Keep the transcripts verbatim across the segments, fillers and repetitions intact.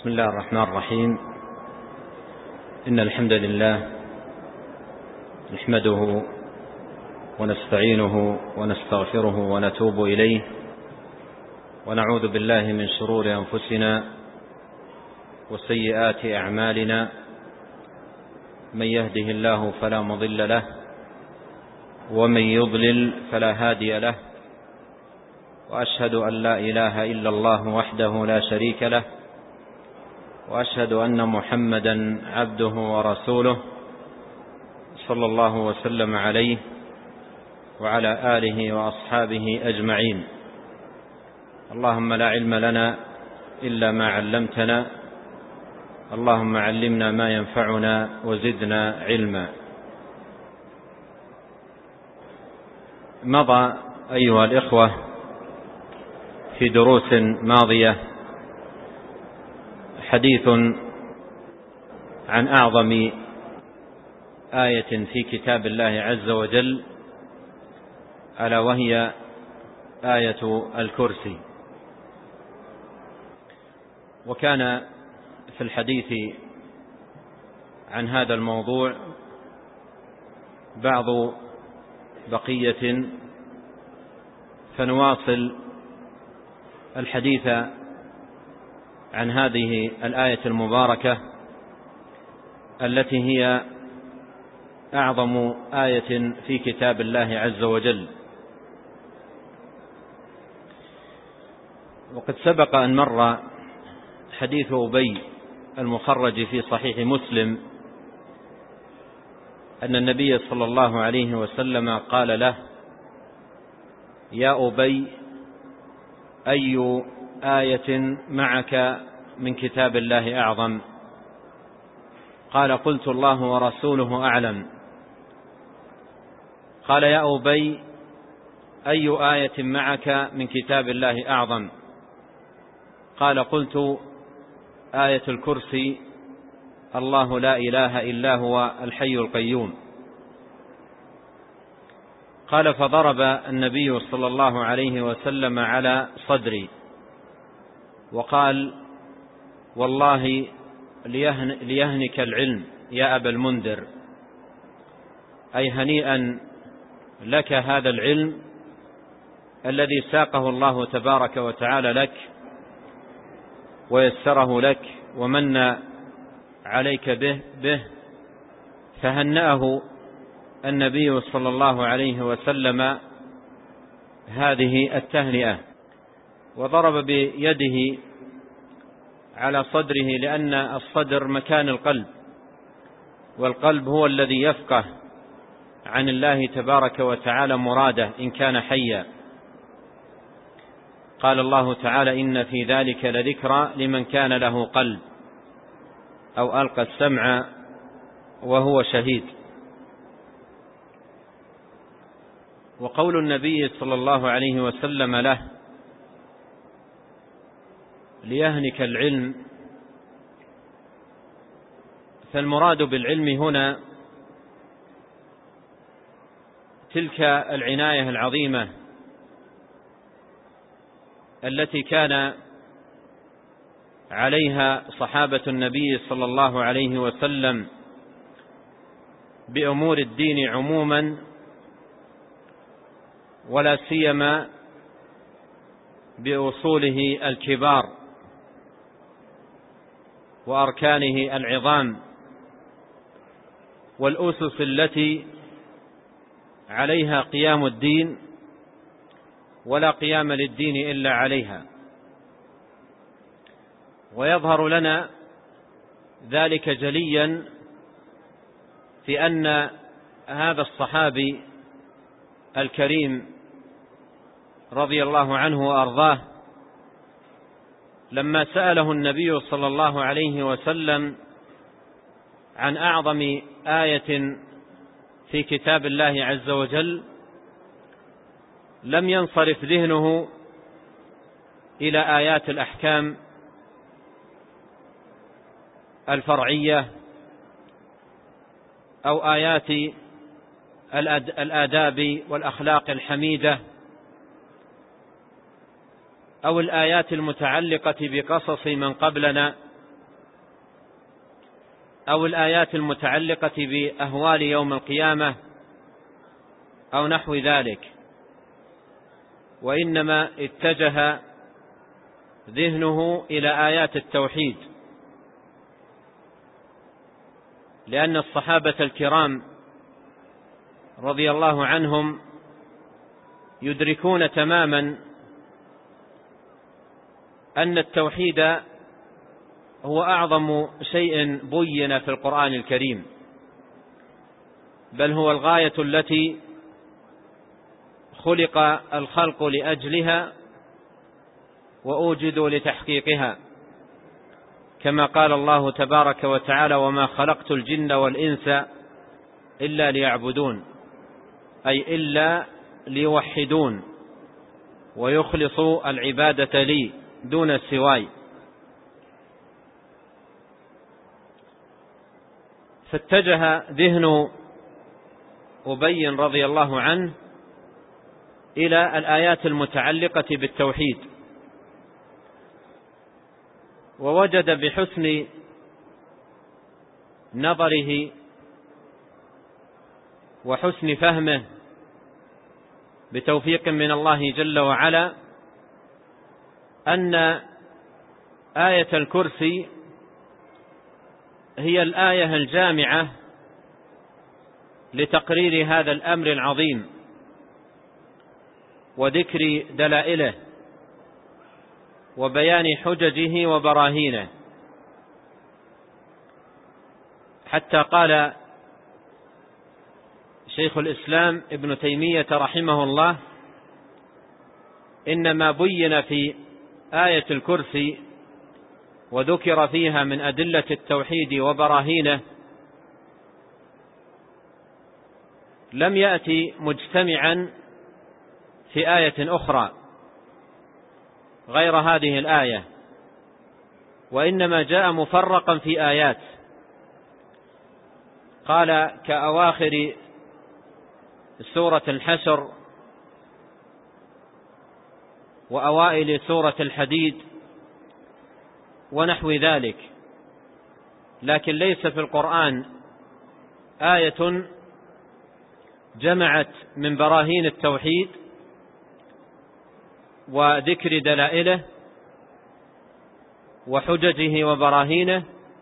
بسم الله الرحمن الرحيم. إن الحمد لله نحمده ونستعينه ونستغفره ونتوب إليه، ونعوذ بالله من شرور أنفسنا وسيئات أعمالنا. من يهده الله فلا مضل له، ومن يضلل فلا هادي له، وأشهد أن لا إله إلا الله وحده لا شريك له، وأشهد أن محمدا عبده ورسوله صلى الله وسلم عليه وعلى آله وأصحابه أجمعين. اللهم لا علم لنا إلا ما علمتنا، اللهم علمنا ما ينفعنا وزدنا علما. مضى أيها الإخوة في دروس ماضية حديث عن أعظم آية في كتاب الله عز وجل، ألا وهي آية الكرسي. وكان في الحديث عن هذا الموضوع بعض بقية، فنواصل الحديث عن هذه الآية المباركة التي هي أعظم آية في كتاب الله عز وجل. وقد سبق أن مر حديث أبي المخرج في صحيح مسلم أن النبي صلى الله عليه وسلم قال له: يا أبي، أي آية معك من كتاب الله أعظم؟ قال: قلت: الله ورسوله أعلم. قال: يا أبي، أي آية معك من كتاب الله أعظم؟ قال: قلت: آية الكرسي، الله لا إله إلا هو الحي القيوم. قال: فضرب النبي صلى الله عليه وسلم على صدري وقال: والله ليهن ليهنك العلم يا أبا المنذر، أي هنيئا لك هذا العلم الذي ساقه الله تبارك وتعالى لك ويسره لك ومن عليك به به فهنأه النبي صلى الله عليه وسلم هذه التهنئة، وضرب بيده على صدره، لأن الصدر مكان القلب، والقلب هو الذي يفقه عن الله تبارك وتعالى مراده إن كان حيا. قال الله تعالى: إن في ذلك لذكرى لمن كان له قلب أو ألقى السمع وهو شهيد. وقول النبي صلى الله عليه وسلم له: ليهنك العلم، فالمراد بالعلم هنا تلك العناية العظيمة التي كان عليها صحابة النبي صلى الله عليه وسلم بأمور الدين عموما، ولا سيما بأصوله الكبار وأركانه العظام والأسس التي عليها قيام الدين، ولا قيام للدين إلا عليها. ويظهر لنا ذلك جليا في أن هذا الصحابي الكريم رضي الله عنه وأرضاه لما سأله النبي صلى الله عليه وسلم عن أعظم آية في كتاب الله عز وجل، لم ينصرف ذهنه إلى آيات الأحكام الفرعية أو آيات الآداب والأخلاق الحميدة أو الآيات المتعلقة بقصص من قبلنا أو الآيات المتعلقة بأهوال يوم القيامة أو نحو ذلك، وإنما اتجه ذهنه إلى آيات التوحيد، لأن الصحابة الكرام رضي الله عنهم يدركون تماما أن التوحيد هو أعظم شيء بين في القرآن الكريم، بل هو الغاية التي خلق الخلق لأجلها وأوجدوا لتحقيقها، كما قال الله تبارك وتعالى: وما خلقت الجن والإنس إلا ليعبدون، أي إلا ليوحدون ويخلصوا العبادة لي دون سواي. فاتجه ذهن أبي رضي الله عنه إلى الآيات المتعلقة بالتوحيد، ووجد بحسن نظره وحسن فهمه بتوفيق من الله جل وعلا أن آية الكرسي هي الآية الجامعة لتقرير هذا الأمر العظيم وذكر دلائله وبيان حججه وبراهينه، حتى قال شيخ الإسلام ابن تيمية رحمه الله: إنما بين في آية الكرسي وذكر فيها من أدلة التوحيد وبراهينه لم يأتي مجتمعا في آية أخرى غير هذه الآية، وإنما جاء مفرقا في آيات، قال كأواخر سورة الحشر وأوائل سورة الحديد ونحو ذلك، لكن ليس في القرآن آية جمعت من براهين التوحيد وذكر دلائله وحججه وبراهينه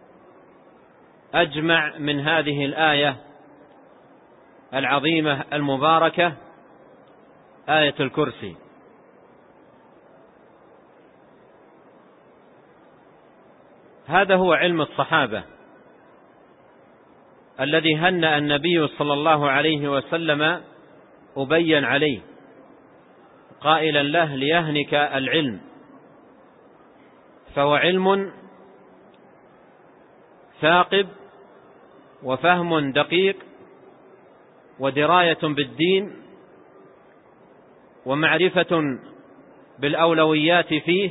أجمع من هذه الآية العظيمة المباركة، آية الكرسي. هذا هو علم الصحابة الذي هنأ النبي صلى الله عليه وسلم أبين عليه قائلا له: ليهنك العلم، فهو علم ثاقب وفهم دقيق ودراية بالدين ومعرفة بالأولويات فيه.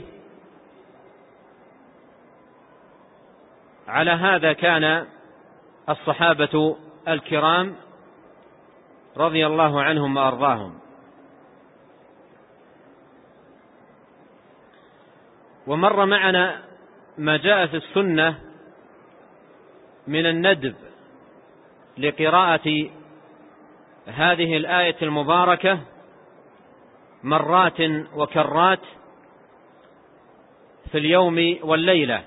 على هذا كان الصحابة الكرام رضي الله عنهم وأرضاهم. ومر معنا ما جاء في السنة من الندب لقراءة هذه الآية المباركة مرات وكرات في اليوم والليلة،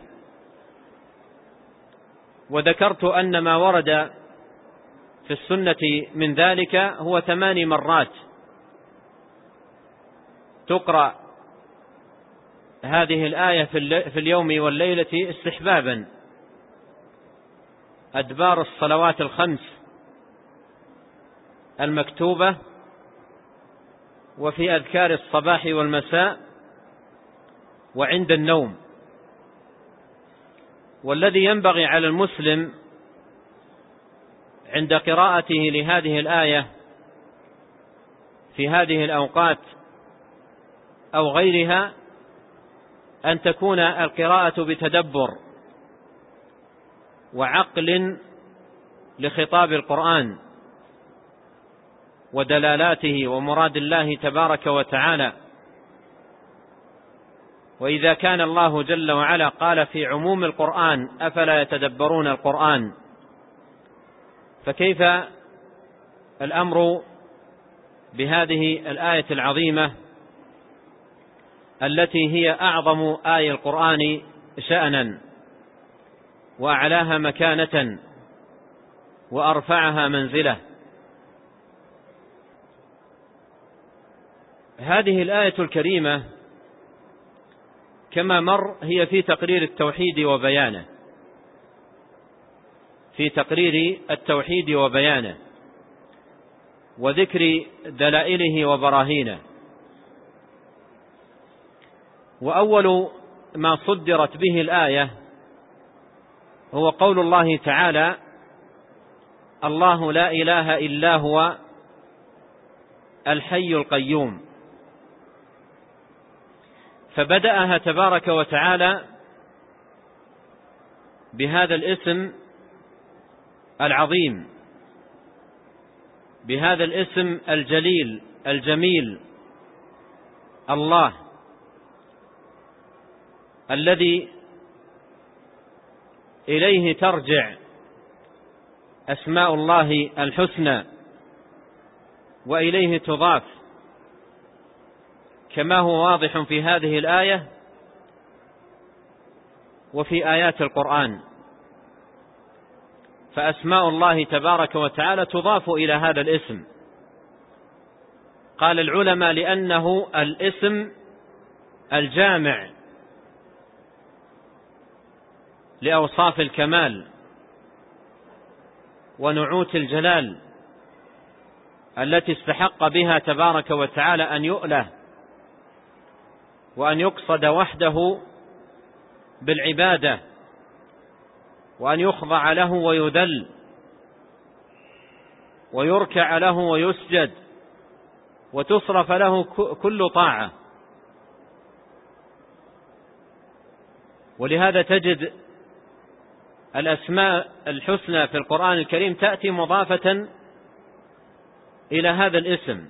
وذكرت أن ما ورد في السنة من ذلك هو ثماني مرات تقرأ هذه الآية في اليوم والليلة استحبابا أدبار الصلوات الخمس المكتوبة، وفي أذكار الصباح والمساء، وعند النوم. والذي ينبغي على المسلم عند قراءته لهذه الآية في هذه الأوقات أو غيرها أن تكون القراءة بتدبر وعقل لخطاب القرآن ودلالاته ومراد الله تبارك وتعالى، وإذا كان الله جل وعلا قال في عموم القرآن أفلا يتدبرون القرآن، فكيف الأمر بهذه الآية العظيمة التي هي أعظم آية القرآن شأنا وأعلاها مكانة وأرفعها منزلة؟ هذه الآية الكريمة كما مر هي في تقرير التوحيد وبيانه، في تقرير التوحيد وبيانه وذكر دلائله وبراهينه. وأول ما صدرت به الآية هو قول الله تعالى: الله لا إله إلا هو الحي القيوم. فبدأها تبارك وتعالى بهذا الاسم العظيم، بهذا الاسم الجليل الجميل، الله الذي إليه ترجع أسماء الله الحسنى وإليه تضاف، كما هو واضح في هذه الآية وفي آيات القرآن. فأسماء الله تبارك وتعالى تضاف إلى هذا الاسم. قال العلماء لأنه الاسم الجامع لأوصاف الكمال ونعوت الجلال التي استحق بها تبارك وتعالى أن يؤله وأن يقصد وحده بالعبادة وأن يخضع له ويذل ويركع له ويسجد وتصرف له كل طاعة. ولهذا تجد الأسماء الحسنى في القرآن الكريم تأتي مضافة إلى هذا الاسم،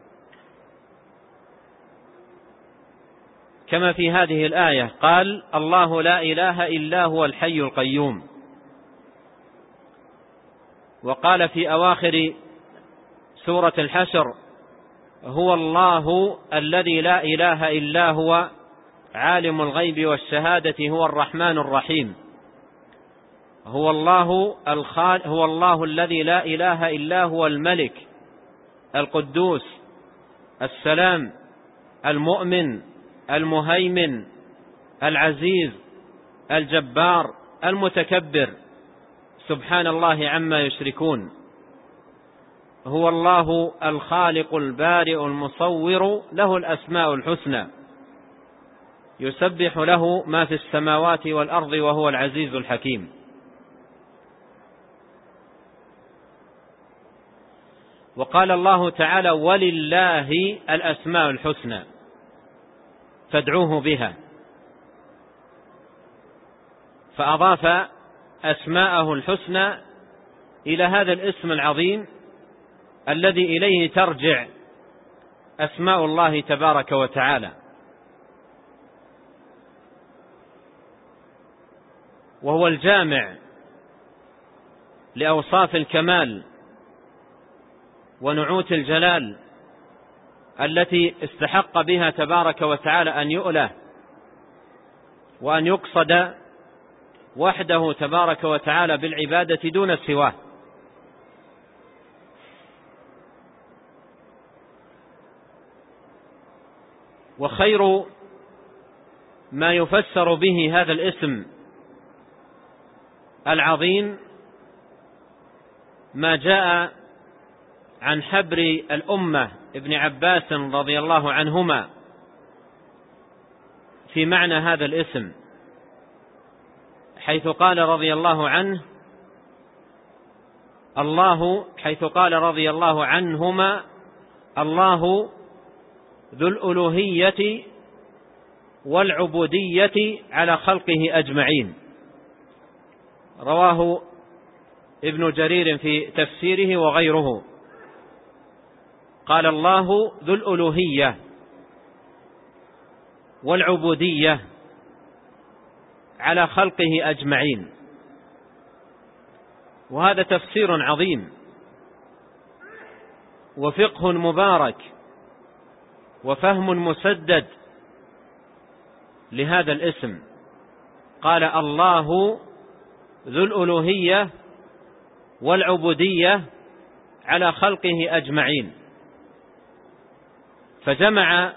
كما في هذه الآية قال: الله لا إله إلا هو الحي القيوم. وقال في أواخر سورة الحشر: هو الله الذي لا إله إلا هو عالم الغيب والشهادة هو الرحمن الرحيم. هو الله الخال هو الله الذي لا إله إلا هو الملك القدوس السلام المؤمن المهيمن العزيز الجبار المتكبر، سبحان الله عما يشركون. هو الله الخالق البارئ المصور له الأسماء الحسنى، يسبح له ما في السماوات والأرض وهو العزيز الحكيم. وقال الله تعالى: ولله الأسماء الحسنى فادعوه بها. فأضاف أسماءه الحسنى إلى هذا الاسم العظيم الذي إليه ترجع أسماء الله تبارك وتعالى، وهو الجامع لأوصاف الكمال ونعوت الجلال التي استحق بها تبارك وتعالى أن يؤله وأن يقصد وحده تبارك وتعالى بالعبادة دون سواه. وخير ما يفسر به هذا الاسم العظيم ما جاء عن حبر الأمة ابن عباس رضي الله عنهما في معنى هذا الاسم، حيث قال رضي الله عنه الله حيث قال رضي الله عنهما: الله ذو الألوهية والعبودية على خلقه أجمعين. رواه ابن جرير في تفسيره وغيره. قال: الله ذو الألوهية والعبودية على خلقه أجمعين. وهذا تفسير عظيم وفقه مبارك وفهم مسدد لهذا الاسم. قال الله ذو الألوهية والعبودية على خلقه أجمعين، فجمع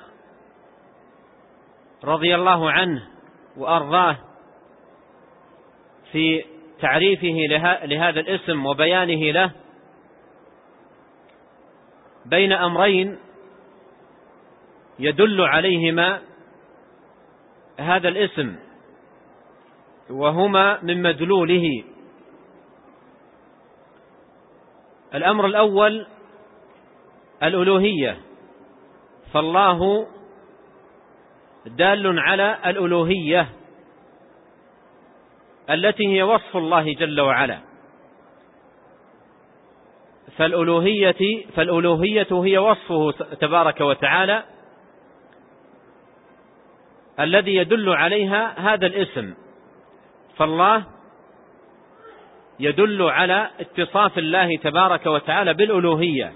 رضي الله عنه وأرضاه في تعريفه لهذا الاسم وبيانه له بين أمرين يدل عليهما هذا الاسم وهما من مدلوله. الأمر الأول الألوهية، فالله دال على الألوهية التي هي وصف الله جل وعلا. فالألوهية فالألوهية هي وصفه تبارك وتعالى الذي يدل عليها هذا الاسم. فالله يدل على اتصاف الله تبارك وتعالى بالألوهية.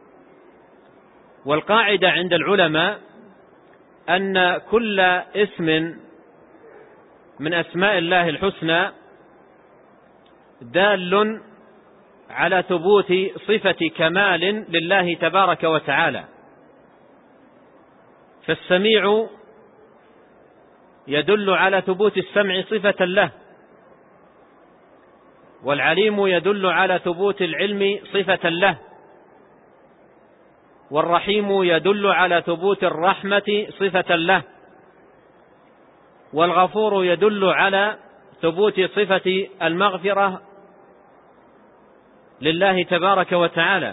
والقاعدة عند العلماء أن كل اسم من أسماء الله الحسنى دال على ثبوت صفة كمال لله تبارك وتعالى. فالسميع يدل على ثبوت السمع صفة له، والعليم يدل على ثبوت العلم صفة له، والرحيم يدل على ثبوت الرحمة صفة له، والغفور يدل على ثبوت صفة المغفرة لله تبارك وتعالى.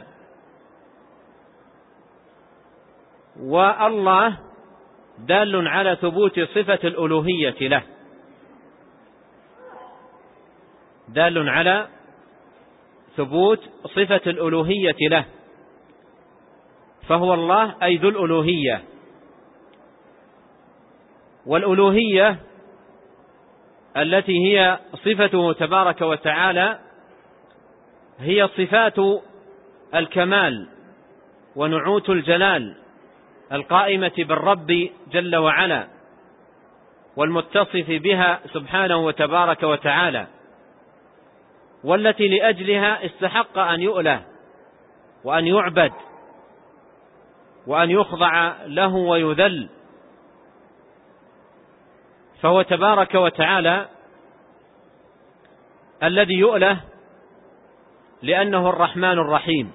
والله دال على ثبوت صفة الألوهية له، دال على ثبوت صفة الألوهية له، فهو الله أي ذو الألوهية. والألوهية التي هي صفته تبارك وتعالى هي صفات الكمال ونعوت الجلال القائمة بالرب جل وعلا والمتصف بها سبحانه وتبارك وتعالى، والتي لأجلها استحق أن يؤله وأن يعبد وأن يخضع له ويذل. فهو تبارك وتعالى الذي يؤله لأنه الرحمن الرحيم،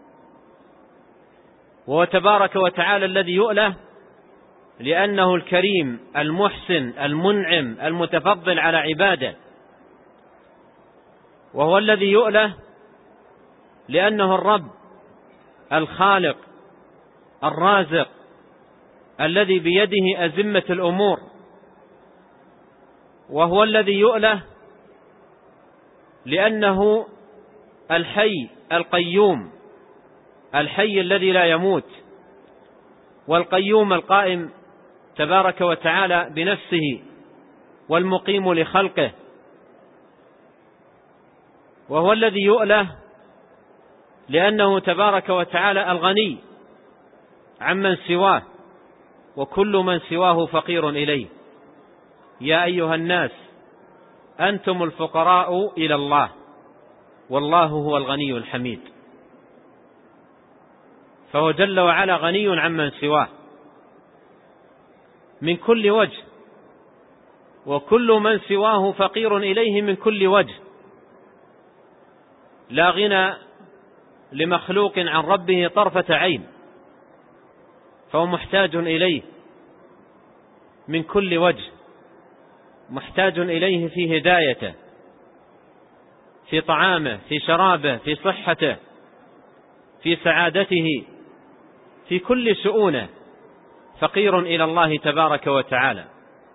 وهو تبارك وتعالى الذي يؤله لأنه الكريم المحسن المنعم المتفضل على عباده، وهو الذي يؤله لأنه الرب الخالق الرازق الذي بيده أزمة الأمور، وهو الذي يؤله لأنه الحي القيوم الحي الذي لا يموت، والقيوم القائم تبارك وتعالى بنفسه والمقيم لخلقه، وهو الذي يؤله لأنه تبارك وتعالى الغني عمن سواه، وكل من سواه فقير إليه. يا أيها الناس أنتم الفقراء إلى الله والله هو الغني الحميد. فهو جل وعلا غني عمن سواه من كل وجه، وكل من سواه فقير إليه من كل وجه. لا غنى لمخلوق عن ربه طرفة عين، فهو محتاج إليه من كل وجه، محتاج إليه في هدايته، في طعامه، في شرابه، في صحته، في سعادته، في كل شؤونه فقير إلى الله تبارك وتعالى.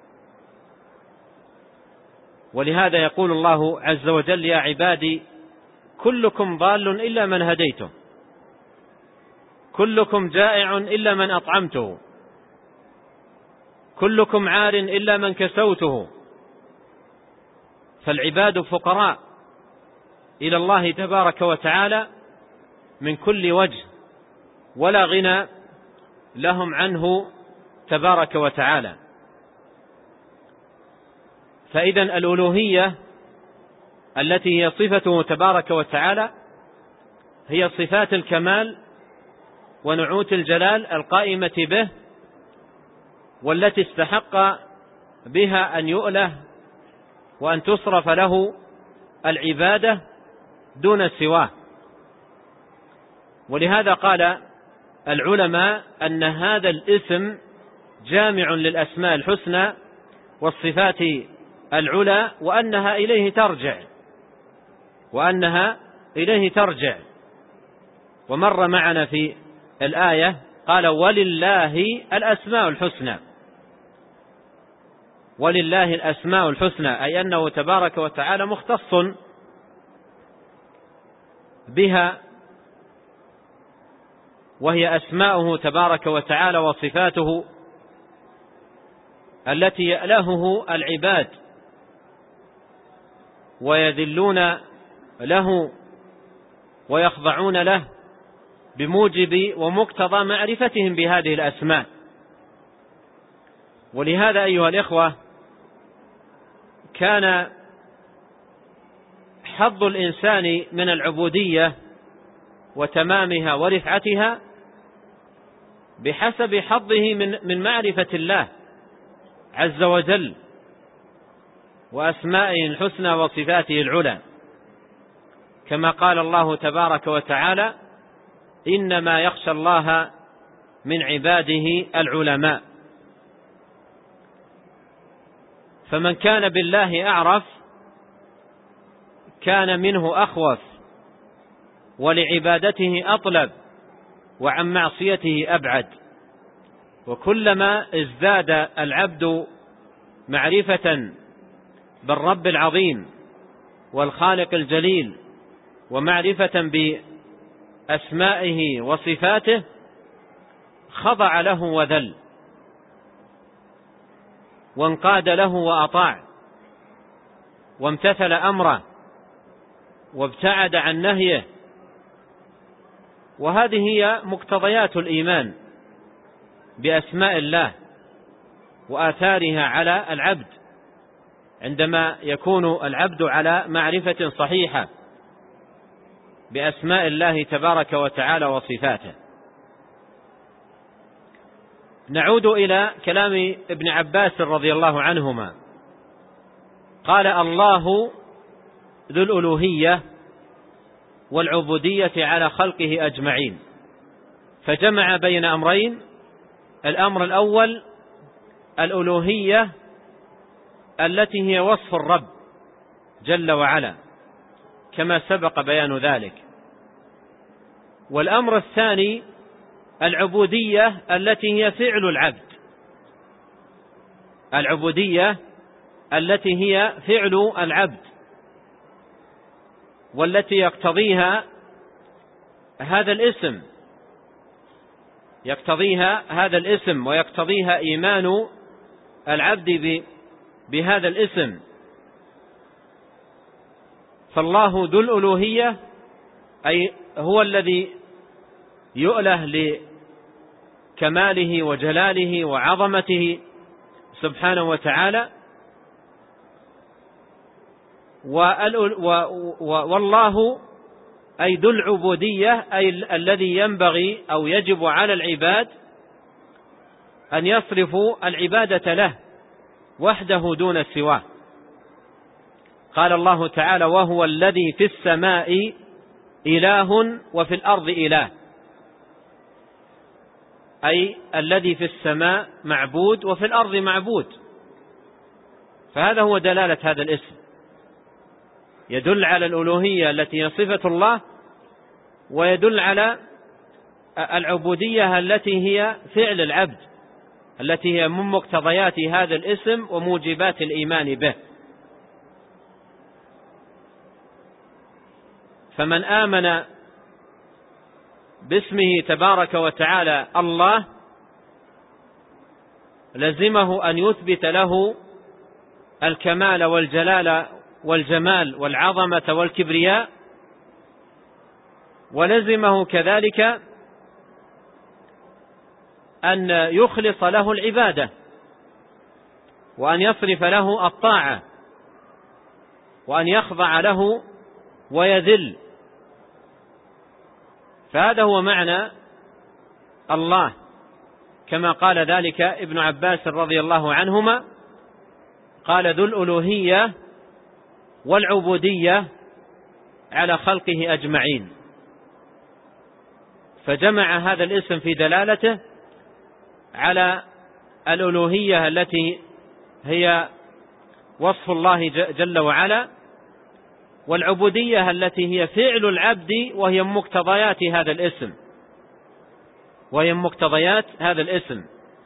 ولهذا يقول الله عز وجل: يا عبادي كلكم ضال إلا من هديته، كلكم جائع إلا من أطعمته، كلكم عار إلا من كسوته. فالعباد فقراء إلى الله تبارك وتعالى من كل وجه، ولا غنى لهم عنه تبارك وتعالى. فإذا الألوهية التي هي صفته تبارك وتعالى هي صفات الكمال ونعوت الجلال القائمة به، والتي استحق بها أن يؤله وأن تصرف له العبادة دون سواه. ولهذا قال العلماء أن هذا الاسم جامع للأسماء الحسنى والصفات العلى، وأنها إليه ترجع وأنها إليه ترجع ومر معنا في الآية قال ولله الأسماء الحسنى، ولله الأسماء الحسنى، أي أنه تبارك وتعالى مختص بها، وهي أسماؤه تبارك وتعالى وصفاته التي يألهه العباد ويذلون له ويخضعون له بموجب ومقتضى معرفتهم بهذه الأسماء. ولهذا أيها الإخوة كان حظ الإنسان من العبودية وتمامها ورفعتها بحسب حظه من من معرفة الله عز وجل وأسمائه الحسنى وصفاته العلى، كما قال الله تبارك وتعالى إنما يخشى الله من عباده العلماء. فمن كان بالله أعرف كان منه أخوف، ولعبادته أطلب، وعن معصيته أبعد. وكلما ازداد العبد معرفة بالرب العظيم والخالق الجليل ومعرفة بأسمائه وصفاته خضع له وذل وانقاد له وأطاع وامتثل أمره وابتعد عن نهيه. وهذه هي مقتضيات الإيمان بأسماء الله وآثارها على العبد عندما يكون العبد على معرفة صحيحة بأسماء الله تبارك وتعالى وصفاته. نعود إلى كلام ابن عباس رضي الله عنهما، قال الله ذو الألوهية والعبودية على خلقه أجمعين، فجمع بين أمرين: الأمر الأول الألوهية التي هي وصف الرب جل وعلا كما سبق بيان ذلك، والأمر الثاني العبودية التي هي فعل العبد، العبودية التي هي فعل العبد، والتي يقتضيها هذا الاسم يقتضيها هذا الاسم ويقتضيها إيمان العبد بهذا الاسم. فالله ذو الألوهية أي هو الذي يؤله لكماله وجلاله وعظمته سبحانه وتعالى، والله أي ذو العبودية أي الذي ينبغي أو يجب على العباد أن يصرفوا العبادة له وحده دون سواه. قال الله تعالى وهو الذي في السماء إله وفي الأرض إله، أي الذي في السماء معبود وفي الأرض معبود. فهذا هو دلالة هذا الاسم، يدل على الألوهية التي هي صفة الله، ويدل على العبودية التي هي فعل العبد، التي هي من مقتضيات هذا الاسم وموجبات الإيمان به. فمن آمن باسمه تبارك وتعالى الله لزمه أن يثبت له الكمال والجلال والجمال والعظمة والكبرياء، ولزمه كذلك أن يخلص له العبادة، وأن يصرف له الطاعة، وأن يخضع له ويذل. فهذا هو معنى الله، كما قال ذلك ابن عباس رضي الله عنهما، قال: ذو الألوهية والعبودية على خلقه أجمعين. فجمع هذا الاسم في دلالته على الألوهية التي هي وصف الله جل وعلا، والعبودية التي هي فعل العبد وهي مقتضيات هذا الاسم وهي مقتضيات هذا الاسم.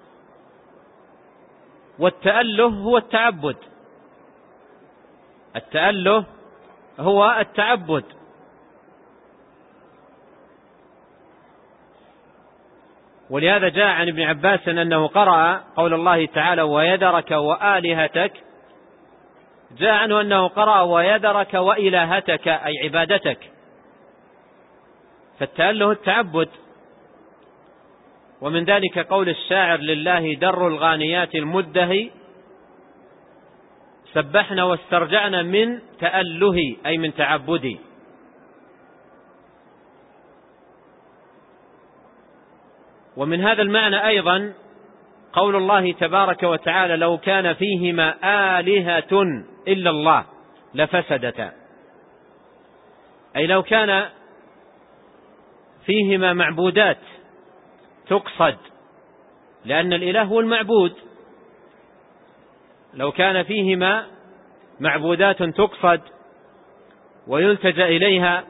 والتأله هو التعبد، التأله هو التعبد. ولهذا جاء عن ابن عباس أنه قرأ قول الله تعالى: ويذرك وآلهتك، جاء عنه أنه قرأ: ويذرك وإلهتك، أي عبادتك. فالتأله التعبد. ومن ذلك قول الشاعر: لله در الغانيات المدهي، سبحنا واسترجعنا من تأله، أي من تعبدي. ومن هذا المعنى أيضا قول الله تبارك وتعالى: لو كان فيهما آلهة إلا الله لفسدتا، أي لو كان فيهما معبودات تقصد، لأن الإله هو المعبود. لو كان فيهما معبودات تقصد ويلتجأ إليها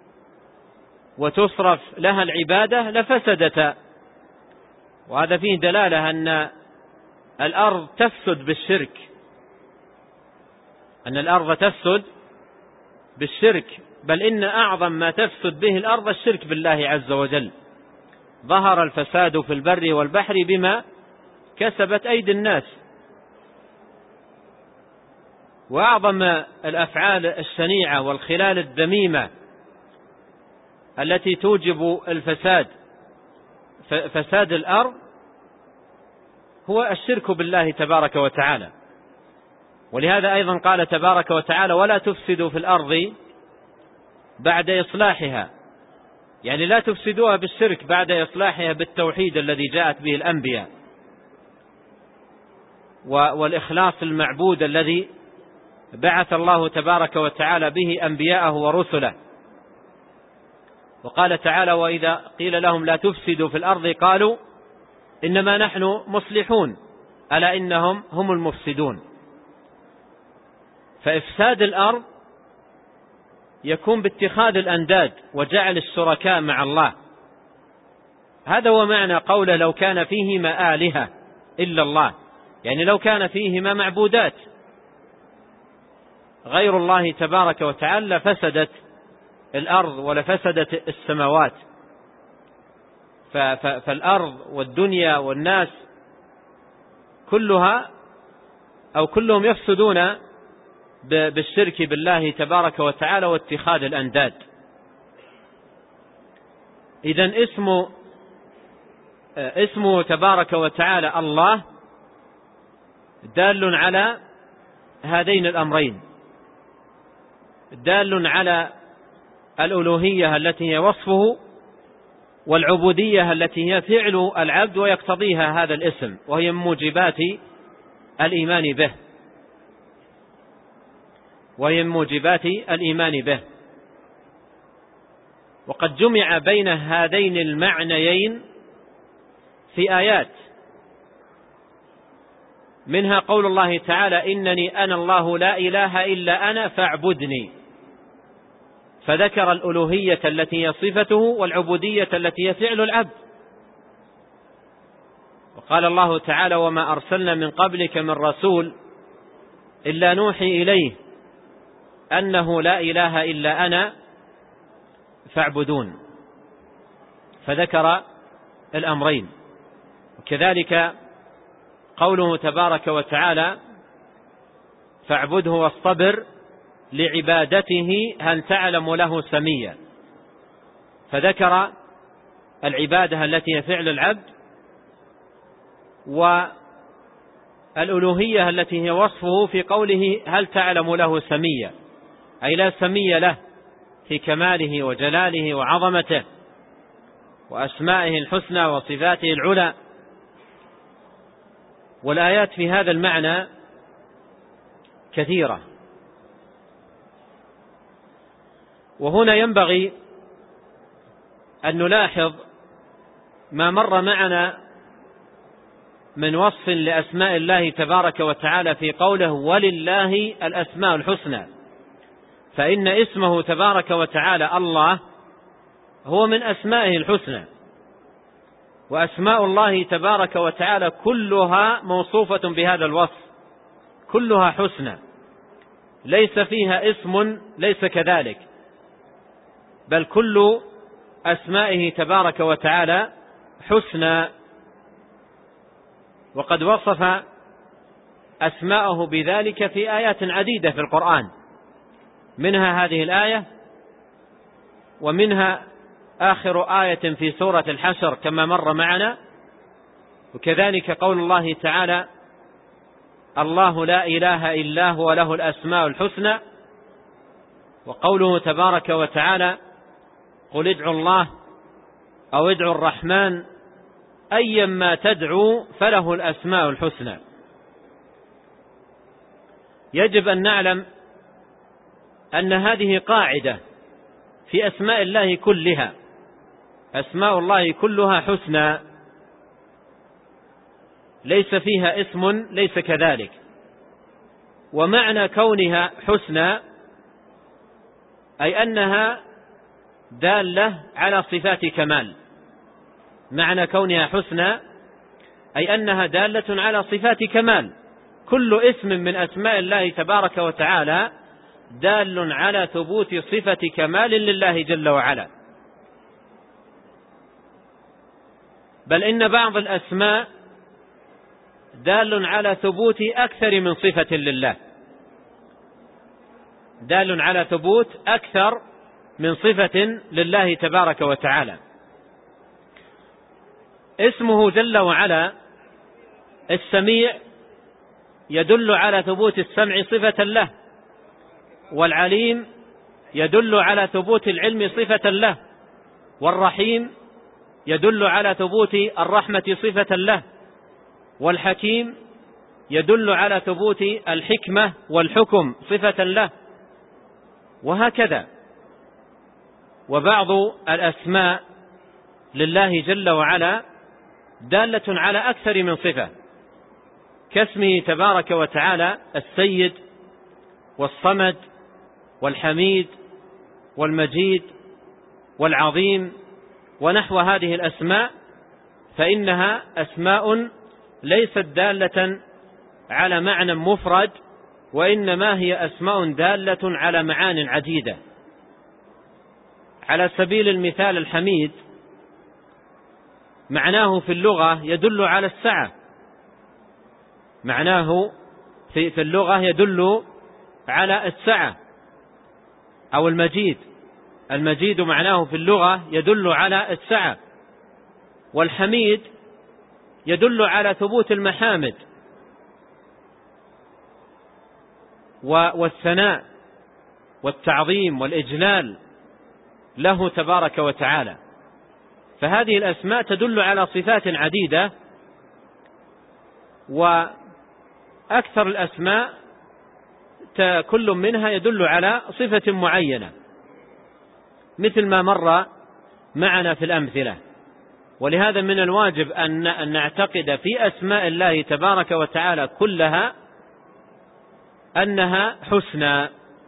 وتصرف لها العبادة لفسدتا. وهذا فيه دلالة أن الأرض تفسد بالشرك، أن الأرض تفسد بالشرك، بل إن أعظم ما تفسد به الأرض الشرك بالله عز وجل. ظهر الفساد في البر والبحر بما كسبت أيدي الناس. وأعظم الأفعال الشنيعة والخلال الذميمة التي توجب الفساد فساد الأرض هو الشرك بالله تبارك وتعالى. ولهذا أيضا قال تبارك وتعالى: ولا تفسدوا في الأرض بعد إصلاحها، يعني لا تفسدوها بالشرك بعد إصلاحها بالتوحيد الذي جاءت به الأنبياء والإخلاص المعبود الذي بعث الله تبارك وتعالى به أنبياءه ورسله. وقال تعالى: وإذا قيل لهم لا تفسدوا في الأرض قالوا إنما نحن مصلحون ألا إنهم هم المفسدون. فإفساد الأرض يكون باتخاذ الأنداد وجعل الشركاء مع الله. هذا هو معنى قوله: لو كان فيهما آلهة إلا الله، يعني لو كان فيهما معبودات غير الله تبارك وتعالى لفسدت الأرض ولفسدت السماوات. فالأرض والدنيا والناس كلها أو كلهم يفسدون بالشرك بالله تبارك وتعالى واتخاذ الأنداد. إذن اسمه اسمه تبارك وتعالى الله دال على هذين الأمرين، دال على الألوهية التي هي وصفه، والعبودية التي هي فعل العبد ويقتضيها هذا الاسم، وهي من موجبات الإيمان به وهي من موجبات الإيمان به. وقد جمع بين هذين المعنيين في آيات، منها قول الله تعالى: إنني أنا الله لا إله إلا أنا فاعبدني، فذكر الألوهية التي هي صفته والعبودية التي هي فعل العبد. وقال الله تعالى: وما أرسلنا من قبلك من رسول إلا نوحي إليه أنه لا إله إلا أنا فاعبدون، فذكر الأمرين. وكذلك قوله تبارك وتعالى فاعبده واصطبر لعبادته هل تعلم له سميا، فذكر العبادة التي هي فعل العبد، والألوهية التي هي وصفه في قوله هل تعلم له سميا، أي لا سمي له في كماله وجلاله وعظمته وأسمائه الحسنى وصفاته العلى. والآيات في هذا المعنى كثيرة. وهنا ينبغي أن نلاحظ ما مر معنا من وصف لأسماء الله تبارك وتعالى في قوله ولله الأسماء الحسنى، فإن اسمه تبارك وتعالى الله هو من أسمائه الحسنى، وأسماء الله تبارك وتعالى كلها موصوفة بهذا الوصف، كلها حسنى، ليس فيها اسم ليس كذلك، بل كل أسمائه تبارك وتعالى حسنى. وقد وصف أسماءه بذلك في آيات عديدة في القرآن، منها هذه الآية، ومنها آخر آية في سورة الحشر كما مر معنا، وكذلك قول الله تعالى الله لا إله إلا هو له الأسماء الحسنى، وقوله تبارك وتعالى قل ادعوا الله أو ادعوا الرحمن أيما تدعوا فله الأسماء الحسنى. يجب أن نعلم أن هذه قاعدة في أسماء الله كلها، أسماء الله كلها حسنى، ليس فيها اسم ليس كذلك. ومعنى كونها حسنى أي أنها دالة على صفات كمال، معنى كونها حسنى أي أنها دالة على صفات كمال. كل اسم من أسماء الله تبارك وتعالى دال على ثبوت صفة كمال لله جل وعلا، بل إن بعض الأسماء دال على ثبوت أكثر من صفة لله، دال على ثبوت أكثر من صفة لله تبارك وتعالى. اسمه جل وعلا السميع يدل على ثبوت السمع صفة له، والعليم يدل على ثبوت العلم صفة له، والرحيم يدل على ثبوت الرحمة صفة له، والحكيم يدل على ثبوت الحكمة والحكم صفة له، وهكذا. وبعض الأسماء لله جل وعلا دالة على أكثر من صفة، كاسمه تبارك وتعالى السيد والصمد والحميد والمجيد والعظيم ونحو هذه الأسماء، فإنها أسماء ليست دالة على معنى مفرد، وإنما هي أسماء دالة على معان عديدة. على سبيل المثال الحميد معناه في اللغة يدل على السعة، معناه في, في اللغة يدل على السعة. أو المجيد، المجيد معناه في اللغة يدل على السعة. والحميد يدل على ثبوت المحامد والثناء والتعظيم والإجلال له تبارك وتعالى. فهذه الأسماء تدل على صفات عديدة، وأكثر الأسماء كل منها يدل على صفة معينة، مثل ما مر معنا في الأمثلة. ولهذا من الواجب أن نعتقد في أسماء الله تبارك وتعالى كلها أنها حسنى،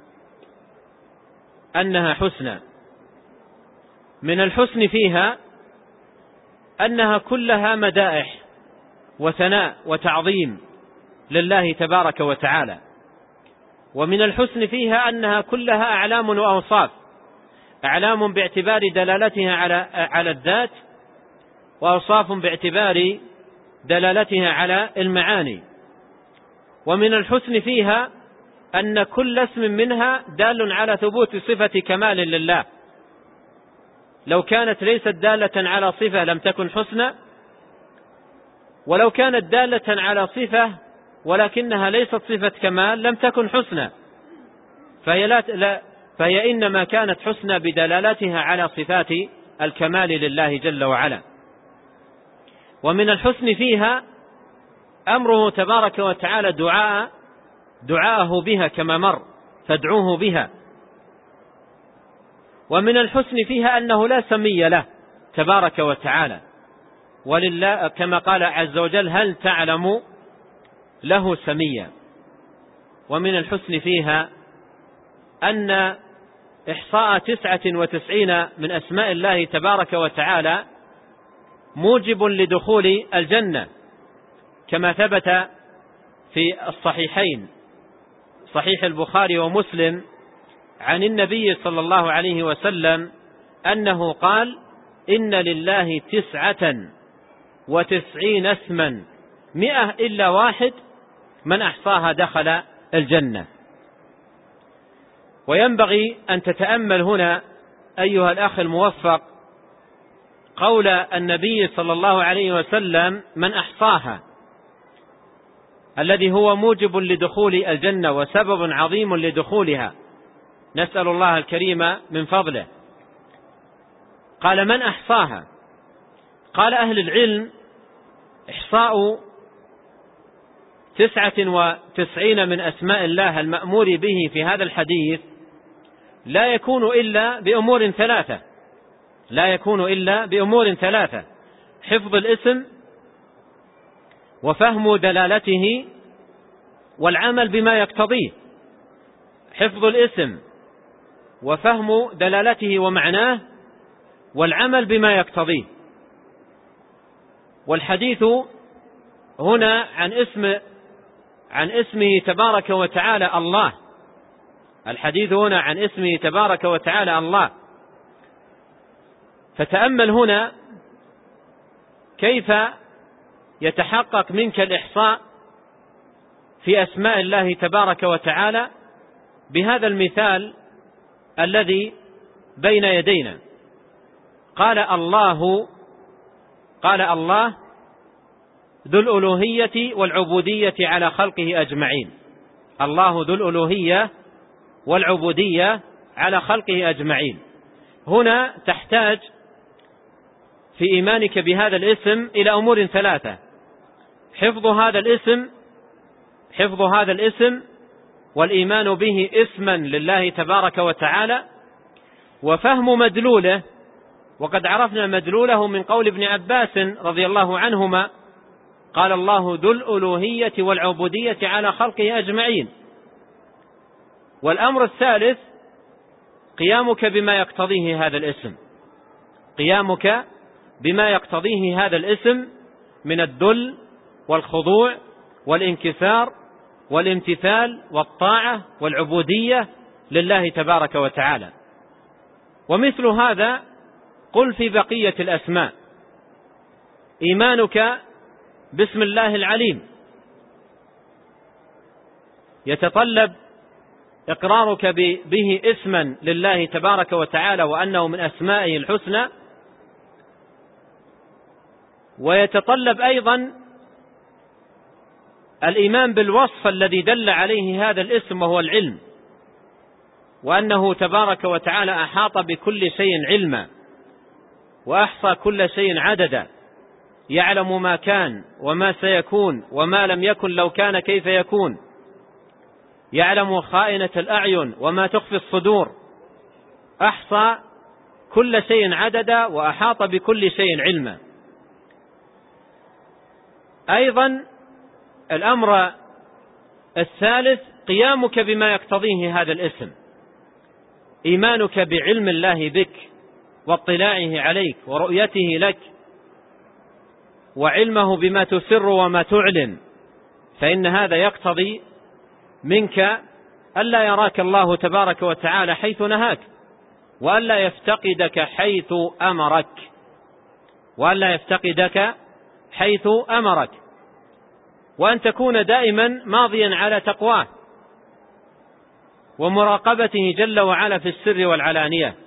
أنها حسنى. من الحسن فيها أنها كلها مدائح وثناء وتعظيم لله تبارك وتعالى. ومن الحسن فيها أنها كلها أعلام وأوصاف، أعلام باعتبار دلالتها على على الذات، وأوصاف باعتبار دلالتها على المعاني. ومن الحسن فيها أن كل اسم منها دال على ثبوت صفة كمال لله. لو كانت ليست دالة على صفة لم تكن حسنى، ولو كانت دالة على صفة ولكنها ليست صفة كمال لم تكن حسنى، فهي, لا لا فهي إنما كانت حسنى بدلالتها على صفات الكمال لله جل وعلا. ومن الحسن فيها أمره تبارك وتعالى دعاء دعاءه بها كما مر، فادعوه بها. ومن الحسن فيها أنه لا سمي له تبارك وتعالى، ولله كما قال عز وجل هل تعلم له سميا. ومن الحسن فيها أن إحصاء تسعة وتسعين من أسماء الله تبارك وتعالى موجب لدخول الجنة، كما ثبت في الصحيحين صحيح البخاري ومسلم عن النبي صلى الله عليه وسلم أنه قال إن لله تسعة وتسعين اسما مئة إلا واحد من أحصاها دخل الجنة. وينبغي أن تتأمل هنا أيها الأخ الموفق قول النبي صلى الله عليه وسلم من أحصاها، الذي هو موجب لدخول الجنة وسبب عظيم لدخولها، نسأل الله الكريم من فضله. قال من أحصاها؟ قال أهل العلم إحصاء تسعة وتسعين من أسماء الله المأمور به في هذا الحديث لا يكون إلا بأمور ثلاثة لا يكون إلا بأمور ثلاثة حفظ الاسم وفهم دلالته والعمل بما يقتضيه. حفظ الاسم وفهم دلالته ومعناه والعمل بما يقتضيه. والحديث هنا عن اسم عن اسمه تبارك وتعالى الله الحديث هنا عن اسمه تبارك وتعالى الله. فتأمل هنا كيف يتحقق منك الإحصاء في أسماء الله تبارك وتعالى بهذا المثال الذي بين يدينا. قال الله قال الله ذو الألوهية والعبودية على خلقه أجمعين. الله ذو الألوهية والعبودية على خلقه أجمعين. هنا تحتاج في إيمانك بهذا الاسم إلى أمور ثلاثة: حفظ هذا الاسم حفظ هذا الاسم والإيمان به اسما لله تبارك وتعالى، وفهم مدلوله. وقد عرفنا مدلوله من قول ابن عباس رضي الله عنهما قال الله ذو الألوهية والعبودية على خلقه أجمعين. والأمر الثالث قيامك بما يقتضيه هذا الاسم قيامك بما يقتضيه هذا الاسم من الذل والخضوع والانكسار والامتثال والطاعة والعبودية لله تبارك وتعالى. ومثل هذا قل في بقية الأسماء: إيمانك باسم الله العليم يتطلب إقرارك به اسما لله تبارك وتعالى وأنه من أسمائه الحسنى، ويتطلب أيضا الإيمان بالوصف الذي دل عليه هذا الاسم وهو العلم، وأنه تبارك وتعالى أحاط بكل شيء علما وأحصى كل شيء عددا، يعلم ما كان وما سيكون وما لم يكن لو كان كيف يكون، يعلم خائنة الأعين وما تخفي الصدور، أحصى كل شيء عددا وأحاط بكل شيء علما. أيضا الأمر الثالث قيامك بما يقتضيه هذا الاسم، إيمانك بعلم الله بك واطلاعه عليك ورؤيته لك وعلمه بما تسر وما تعلن، فإن هذا يقتضي منك ألا يراك الله تبارك وتعالى حيث نهاك، وألا يفتقدك حيث أمرك وألا يفتقدك حيث أمرك، وأن تكون دائما ماضيا على تقواه ومراقبته جل وعلا في السر والعلانية.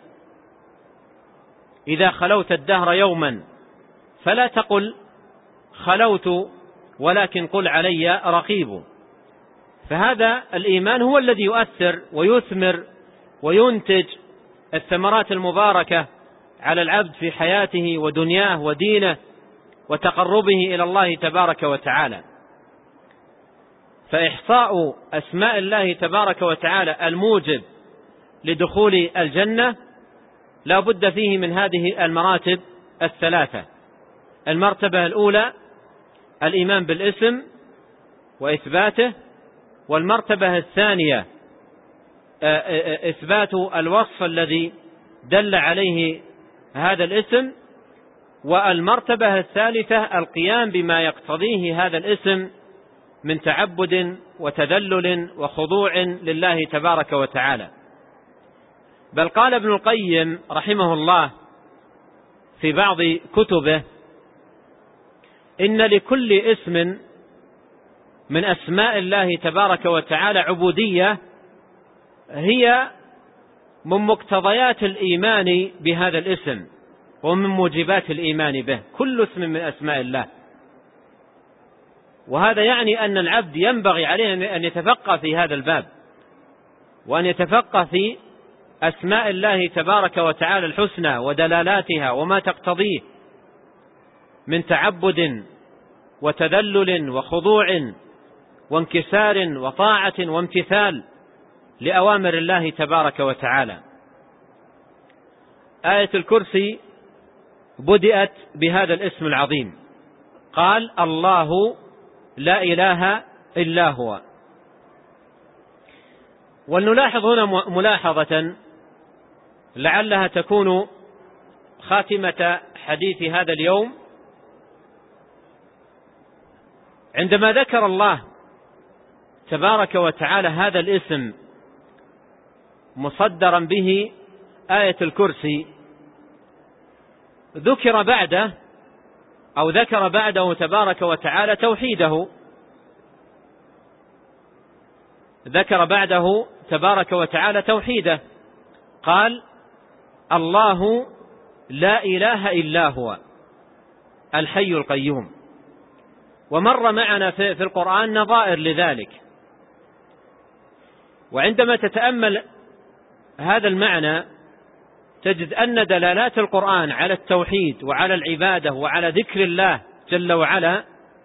إذا خلوت الدهر يوما فلا تقل خلوت، ولكن قل علي رقيب. فهذا الإيمان هو الذي يؤثر ويثمر وينتج الثمرات المباركة على العبد في حياته ودنياه ودينه وتقربه إلى الله تبارك وتعالى. فإحصاء أسماء الله تبارك وتعالى الموجب لدخول الجنة لا بد فيه من هذه المراتب الثلاثة. المرتبة الأولى الإيمان بالاسم وإثباته، والمرتبة الثانية إثبات الوصف الذي دل عليه هذا الاسم، والمرتبة الثالثة القيام بما يقتضيه هذا الاسم من تعبد وتذلل وخضوع لله تبارك وتعالى. بل قال ابن القيم رحمه الله في بعض كتبه: إن لكل اسم من أسماء الله تبارك وتعالى عبودية هي من مقتضيات الإيمان بهذا الاسم ومن موجبات الإيمان به، كل اسم من أسماء الله. وهذا يعني أن العبد ينبغي عليه أن يتفقه في هذا الباب، وأن يتفقه في أسماء الله تبارك وتعالى الحسنى ودلالاتها وما تقتضيه من تعبد وتذلل وخضوع وانكسار وطاعة وامتثال لأوامر الله تبارك وتعالى. آية الكرسي بدأت بهذا الاسم العظيم، قال: الله لا إله إلا هو. ولنلاحظ هنا ملاحظة لعلها تكون خاتمة حديث هذا اليوم. عندما ذكر الله تبارك وتعالى هذا الاسم مصدرا به آية الكرسي، ذكر بعده أو ذكر بعده تبارك وتعالى توحيده، ذكر بعده تبارك وتعالى توحيده، قال: الله لا إله إلا هو الحي القيوم. ومر معنا في القرآن نظائر لذلك. وعندما تتأمل هذا المعنى تجد أن دلالات القرآن على التوحيد وعلى العبادة وعلى ذكر الله جل وعلا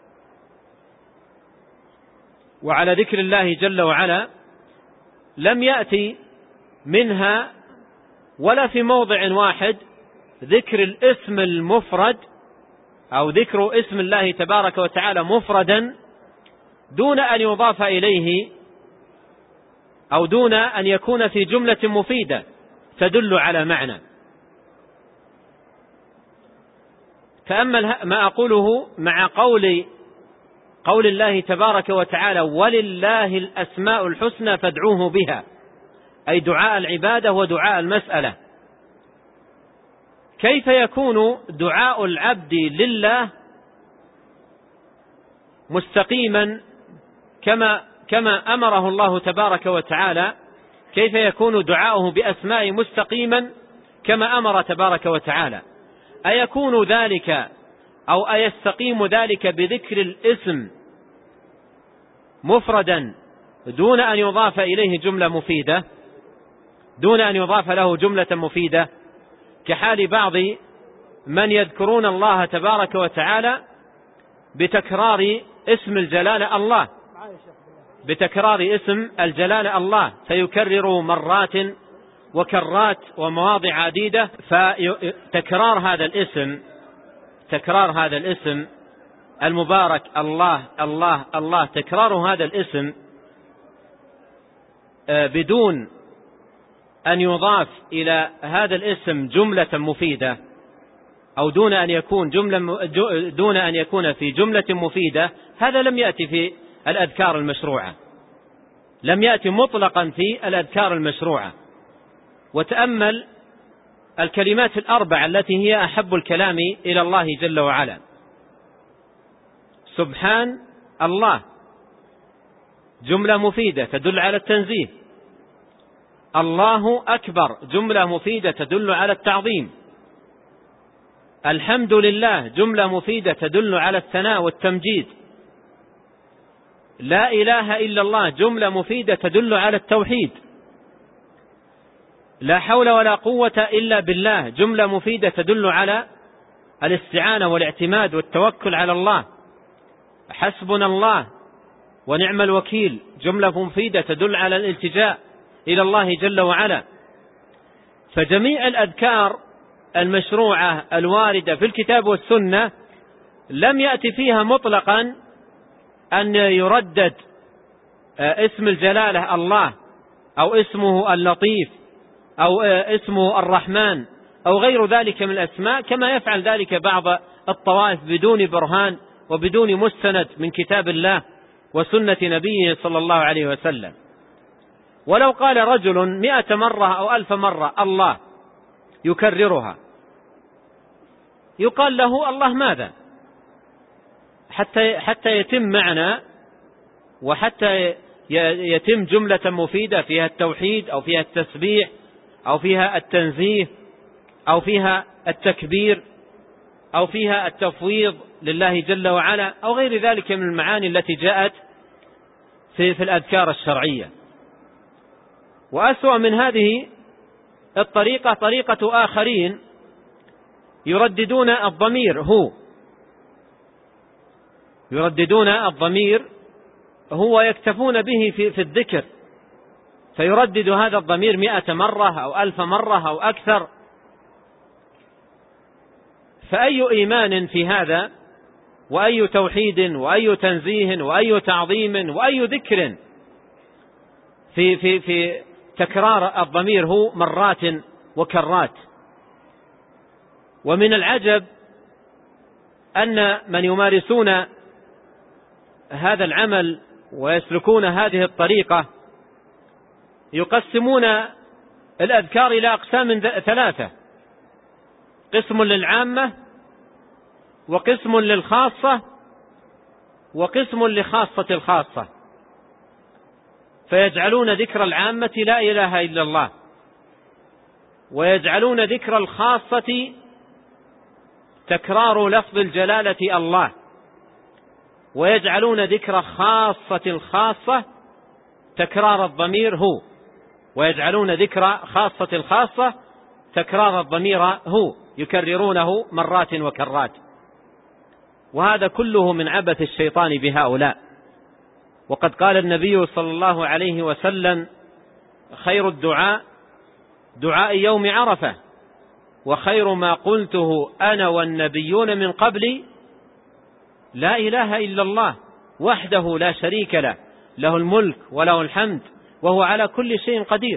وعلى ذكر الله جل وعلا لم يأتي منها ولا في موضع واحد ذكر الاسم المفرد أو ذكر اسم الله تبارك وتعالى مفردا دون أن يضاف إليه أو دون أن يكون في جملة مفيدة تدل على معنى. تأمل ما أقوله مع قول قول الله تبارك وتعالى: ولله الأسماء الحسنى فادعوه بها، أي دعاء العبادة ودعاء المسألة. كيف يكون دعاء العبد لله مستقيما كما كما أمره الله تبارك وتعالى؟ كيف يكون دعاؤه بأسماء مستقيما كما أمر تبارك وتعالى؟ أيكون ذلك أو أيستقيم ذلك بذكر الاسم مفردا دون أن يضاف إليه جملة مفيدة، دون أن يضاف له جملة مفيدة، كحال بعض من يذكرون الله تبارك وتعالى بتكرار اسم الجلالة الله، بتكرار اسم الجلالة الله، فيكرر مرات وكرات ومواضع عديدة. فتكرار هذا الاسم تكرار هذا الاسم المبارك الله الله الله تكرار هذا الاسم بدون أن يضاف إلى هذا الاسم جملة مفيدة أو دون أن يكون جملة دون أن يكون في جملة مفيدة، هذا لم يأتي في الأذكار المشروعة، لم يأتي مطلقا في الأذكار المشروعة. وتأمل الكلمات الأربع التي هي أحب الكلام إلى الله جل وعلا: سبحان الله جملة مفيدة تدل على التنزيه. الله أكبر جملة مفيدة تدل على التعظيم. الحمد لله جملة مفيدة تدل على الثناء والتمجيد. لا إله إلا الله جملة مفيدة تدل على التوحيد. لا حول ولا قوة إلا بالله جملة مفيدة تدل على الاستعانة والاعتماد والتوكل على الله. حسبنا الله ونعم الوكيل جملة مفيدة تدل على الالتجاء إلى الله جل وعلا. فجميع الأذكار المشروعة الواردة في الكتاب والسنة لم يأتي فيها مطلقا أن يردد اسم الجلالة الله أو اسمه اللطيف أو اسمه الرحمن أو غير ذلك من الأسماء كما يفعل ذلك بعض الطوائف بدون برهان وبدون مستند من كتاب الله وسنة نبيه صلى الله عليه وسلم. ولو قال رجل مئة مرة أو ألف مرة الله يكررها يقال له الله ماذا؟ حتى حتى يتم معنى وحتى يتم جملة مفيدة فيها التوحيد أو فيها التسبيح أو فيها التنزيه أو فيها التكبير أو فيها التفويض لله جل وعلا أو غير ذلك من المعاني التي جاءت في, في الأذكار الشرعية. وأسوأ من هذه الطريقة طريقة آخرين يرددون الضمير هو يرددون الضمير هو يكتفون به في, في الذكر فيردد هذا الضمير مئة مرة أو ألف مرة أو أكثر. فأي إيمان في هذا وأي توحيد وأي تنزيه وأي تعظيم وأي ذكر في, في, في تكرار الضمير هو مرات وكرات. ومن العجب أن من يمارسون هذا العمل ويسلكون هذه الطريقة يقسمون الأذكار إلى أقسام ثلاثة: قسم للعامة وقسم للخاصة وقسم لخاصة الخاصة. فيجعلون ذكر العامة لا إله إلا الله، ويجعلون ذكر الخاصة تكرار لفظ الجلالة الله، ويجعلون ذكر خاصة الخاصة تكرار الضمير هو، ويجعلون ذكر خاصة الخاصة تكرار الضمير هو، يكررونه مرات وكرات. وهذا كله من عبث الشيطان بهؤلاء. وقد قال النبي صلى الله عليه وسلم: خير الدعاء دعاء يوم عرفة، وخير ما قلته أنا والنبيون من قبلي لا إله إلا الله وحده لا شريك له، له الملك وله الحمد وهو على كل شيء قدير.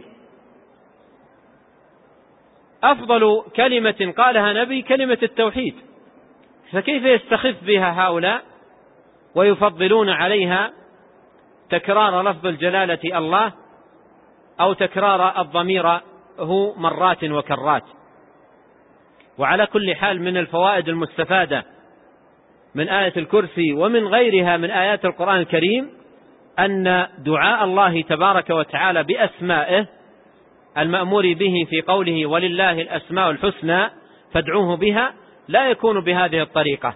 أفضل كلمة قالها نبي كلمة التوحيد، فكيف يستخف بها هؤلاء ويفضلون عليها تكرار لفظ الجلالة الله أو تكرار الضمير هو مرات وكرات. وعلى كل حال من الفوائد المستفادة من آية الكرسي ومن غيرها من آيات القرآن الكريم أن دعاء الله تبارك وتعالى بأسمائه المأمور به في قوله: ولله الأسماء الحسنى فادعوه بها، لا يكون بهذه الطريقة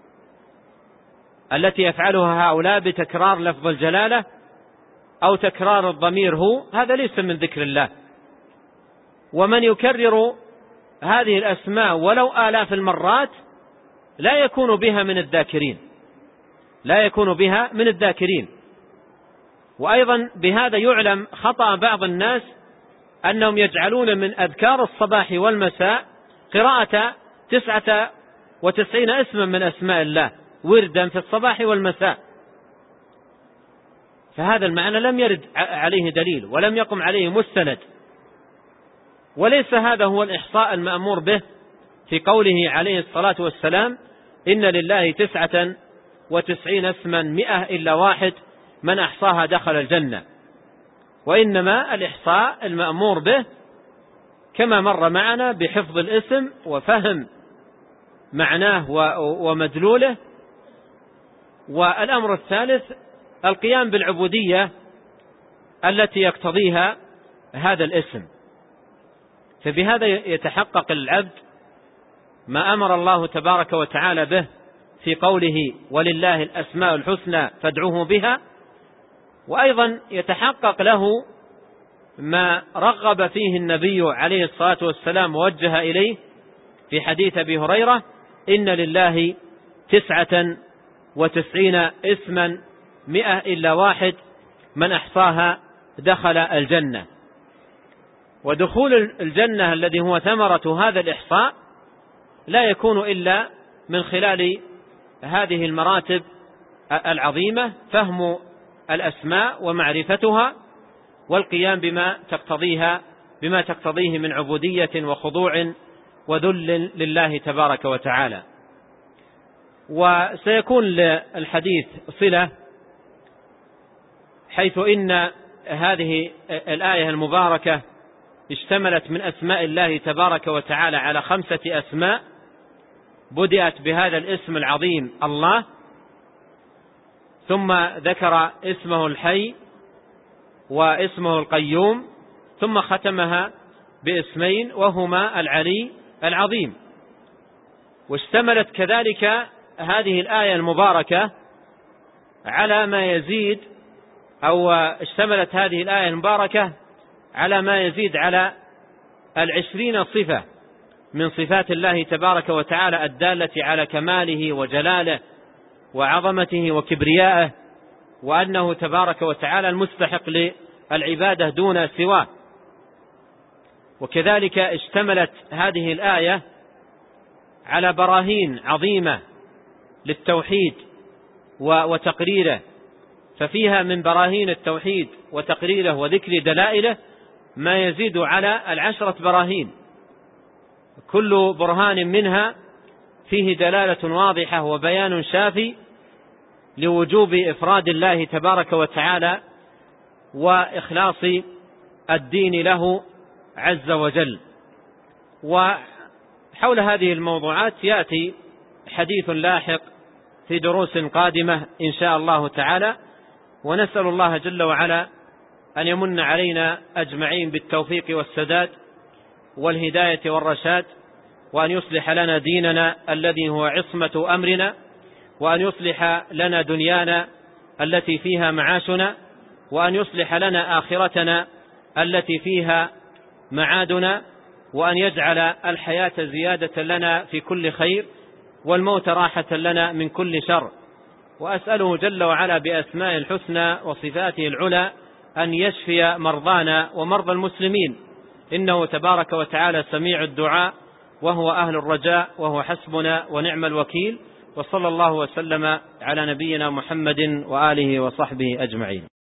التي يفعلها هؤلاء بتكرار لفظ الجلالة أو تكرار الضمير هو، هذا ليس من ذكر الله. ومن يكرر هذه الأسماء ولو آلاف المرات لا يكون بها من الذاكرين، لا يكون بها من الذاكرين. وأيضا بهذا يعلم خطأ بعض الناس أنهم يجعلون من أذكار الصباح والمساء قراءة تسعة وتسعين اسما من أسماء الله وردا في الصباح والمساء، فهذا المعنى لم يرد عليه دليل ولم يقم عليه مستند، وليس هذا هو الإحصاء المأمور به في قوله عليه الصلاة والسلام: إن لله تسعة وتسعين اسما مئة إلا واحد من أحصاها دخل الجنة. وإنما الإحصاء المأمور به كما مر معنا بحفظ الاسم وفهم معناه ومدلوله والأمر الثالث القيام بالعبودية التي يقتضيها هذا الاسم، فبهذا يتحقق العبد ما أمر الله تبارك وتعالى به في قوله ولله الأسماء الحسنى فادعوه بها، وأيضا يتحقق له ما رغب فيه النبي عليه الصلاة والسلام ووجه إليه في حديث أبي هريرة: إن لله تسعة وتسعين اسما مئة إلا واحد من أحصاها دخل الجنة. ودخول الجنة الذي هو ثمرة هذا الإحصاء لا يكون إلا من خلال هذه المراتب العظيمة: فهم الأسماء ومعرفتها، والقيام بما تقتضيها بما تقتضيه من عبودية وخضوع وذل لله تبارك وتعالى. وسيكون للحديث صلة، حيث إن هذه الآية المباركة اشتملت من أسماء الله تبارك وتعالى على خمسة أسماء، بدأت بهذا الاسم العظيم الله، ثم ذكر اسمه الحي واسمه القيوم، ثم ختمها باسمين وهما العلي العظيم. واشتملت كذلك هذه الآية المباركة على ما يزيد أو اشتملت هذه الآية المباركة على ما يزيد على العشرين صفة من صفات الله تبارك وتعالى الدالة على كماله وجلاله وعظمته وكبريائه، وأنه تبارك وتعالى المستحق للعبادة دون سواه. وكذلك اشتملت هذه الآية على براهين عظيمة للتوحيد وتقريره، ففيها من براهين التوحيد وتقريره وذكر دلائله ما يزيد على العشرة براهين، كل برهان منها فيه دلالة واضحة وبيان شافي لوجوب إفراد الله تبارك وتعالى وإخلاص الدين له عز وجل. وحول هذه الموضوعات يأتي حديث لاحق في دروس قادمة إن شاء الله تعالى، ونسأل الله جل وعلا أن يمن علينا أجمعين بالتوفيق والسداد والهداية والرشاد، وأن يصلح لنا ديننا الذي هو عصمة أمرنا، وأن يصلح لنا دنيانا التي فيها معاشنا، وأن يصلح لنا آخرتنا التي فيها معادنا، وأن يجعل الحياة زيادة لنا في كل خير والموت راحة لنا من كل شر. وأسأله جل وعلا بأسماء الحسنى وصفاته العلى أن يشفي مرضانا ومرضى المسلمين، إنه تبارك وتعالى سميع الدعاء وهو أهل الرجاء وهو حسبنا ونعم الوكيل. وصلى الله وسلم على نبينا محمد وآله وصحبه أجمعين.